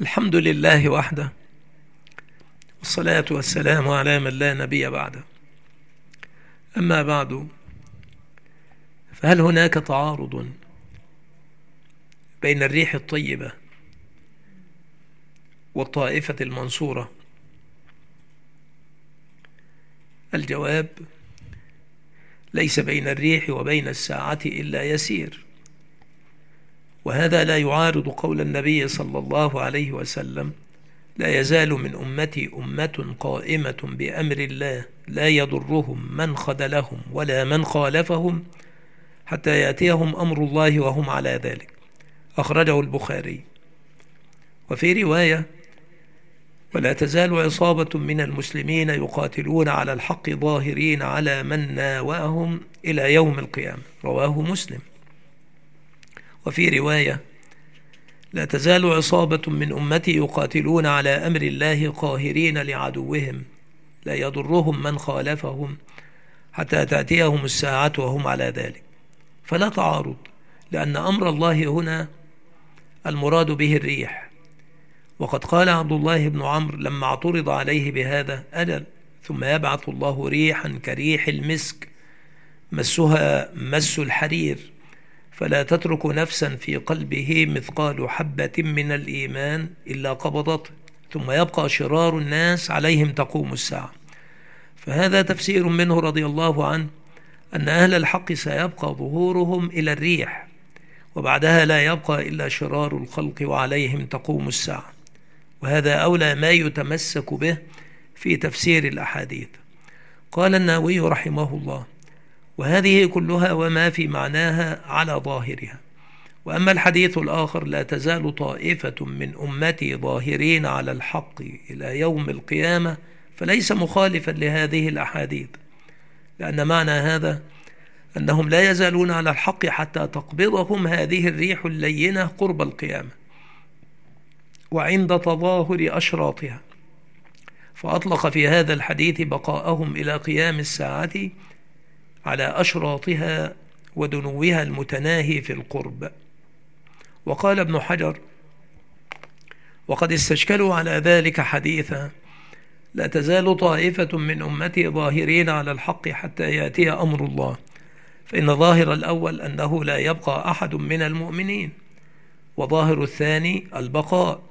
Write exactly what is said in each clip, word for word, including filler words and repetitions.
الحمد لله وحده، والصلاة والسلام على من لا نبي بعده. أما بعد، فهل هناك تعارض بين الريح الطيبة والطائفة المنصورة؟ الجواب: ليس بين الريح وبين الساعة إلا يسير، وهذا لا يعارض قول النبي صلى الله عليه وسلم: لا يزال من أمتي أمة قائمة بأمر الله لا يضرهم من خذلهم ولا من خالفهم حتى يأتيهم أمر الله وهم على ذلك. أخرجه البخاري. وفي رواية: ولا تزال عصابة من المسلمين يقاتلون على الحق ظاهرين على من ناوأهم إلى يوم القيامة. رواه مسلم. وفي رواية: لا تزال عصابة من أمتي يقاتلون على أمر الله قاهرين لعدوهم لا يضرهم من خالفهم حتى تأتيهم الساعة وهم على ذلك. فلا تعارض، لأن أمر الله هنا المراد به الريح. وقد قال عبد الله بن عمرو لما اعترض عليه بهذا: أجل، ثم يبعث الله ريحا كريح المسك مسها مس الحرير، فلا تترك نفسا في قلبه مثقال حبة من الإيمان إلا قبضته، ثم يبقى شرار الناس عليهم تقوم الساعة. فهذا تفسير منه رضي الله عنه أن أهل الحق سيبقى ظهورهم إلى الريح، وبعدها لا يبقى إلا شرار الخلق وعليهم تقوم الساعة. وهذا أولى ما يتمسك به في تفسير الأحاديث. قال النووي رحمه الله: وهذه كلها وما في معناها على ظاهرها. وأما الحديث الآخر: لا تزال طائفة من أمتي ظاهرين على الحق إلى يوم القيامة، فليس مخالفا لهذه الأحاديث، لأن معنى هذا أنهم لا يزالون على الحق حتى تقبضهم هذه الريح اللينة قرب القيامة وعند تظاهر أشراطها. فأطلق في هذا الحديث بقاءهم إلى قيام الساعة على أشراطها ودنوها المتناهي في القرب. وقال ابن حجر: وقد استشكلوا على ذلك حديثا: لا تزال طائفة من أمتي ظاهرين على الحق حتى يأتي أمر الله، فإن ظاهر الأول أنه لا يبقى أحد من المؤمنين، وظاهر الثاني البقاء.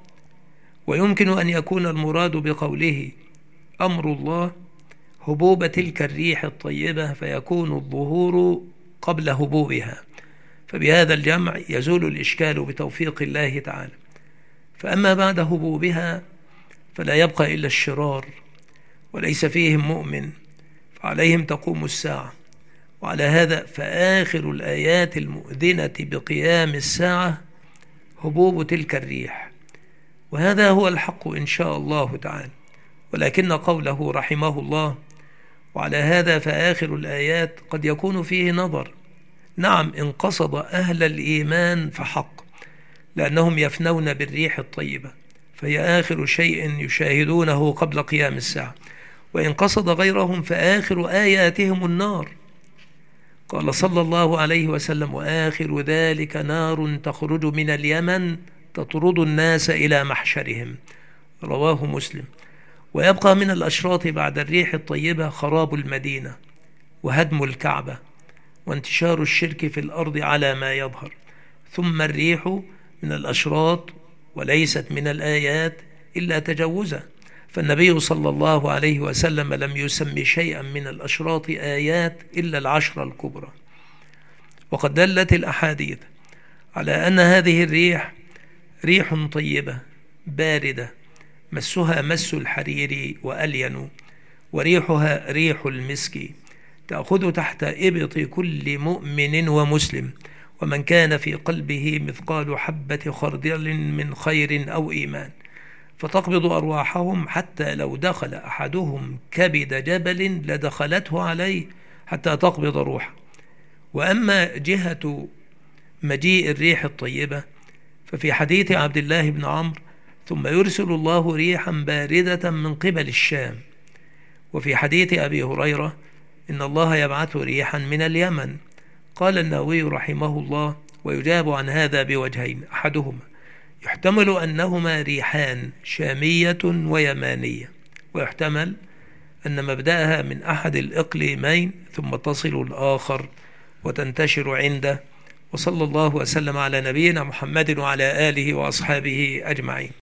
ويمكن أن يكون المراد بقوله أمر الله هبوب تلك الريح الطيبة، فيكون الظهور قبل هبوبها، فبهذا الجمع يزول الإشكال بتوفيق الله تعالى. فأما بعد هبوبها فلا يبقى إلا الشرار، وليس فيهم مؤمن، فعليهم تقوم الساعة. وعلى هذا فآخر الآيات المؤذنة بقيام الساعة هبوب تلك الريح، وهذا هو الحق إن شاء الله تعالى. ولكن قوله رحمه الله: وعلى هذا فآخر الآيات قد يكون فيه نظر. نعم، إن قصد أهل الإيمان فحق، لأنهم يفنون بالريح الطيبة، فهي آخر شيء يشاهدونه قبل قيام الساعة. وإن قصد غيرهم فآخر آياتهم النار. قال صلى الله عليه وسلم: وآخر ذلك نار تخرج من اليمن تطرد الناس إلى محشرهم. رواه مسلم. ويبقى من الأشراط بعد الريح الطيبة خراب المدينة وهدم الكعبة وانتشار الشرك في الأرض على ما يظهر. ثم الريح من الأشراط وليست من الآيات إلا تجوزا، فالنبي صلى الله عليه وسلم لم يسمي شيئا من الأشراط آيات إلا العشر الكبرى. وقد دلت الأحاديث على أن هذه الريح ريح طيبة باردة مسها مس الحرير وألين، وريحها ريح المسك، تأخذ تحت إبط كل مؤمن ومسلم، ومن كان في قلبه مثقال حبة خردل من خير أو إيمان، فتقبض أرواحهم حتى لو دخل أحدهم كبد جبل لدخلته عليه حتى تقبض روحه. وأما جهة مجيء الريح الطيبة ففي حديث عبد الله بن عمرو: ثم يرسل الله ريحا باردة من قبل الشام. وفي حديث أبي هريرة: إن الله يبعث ريحا من اليمن. قال النووي رحمه الله: ويجاب عن هذا بوجهين: أحدهما يحتمل أنهما ريحان شامية ويمانية، ويحتمل أن مبدأها من أحد الإقليمين ثم تصل الآخر وتنتشر عنده. وصلى الله وسلم على نبينا محمد وعلى آله وأصحابه أجمعين.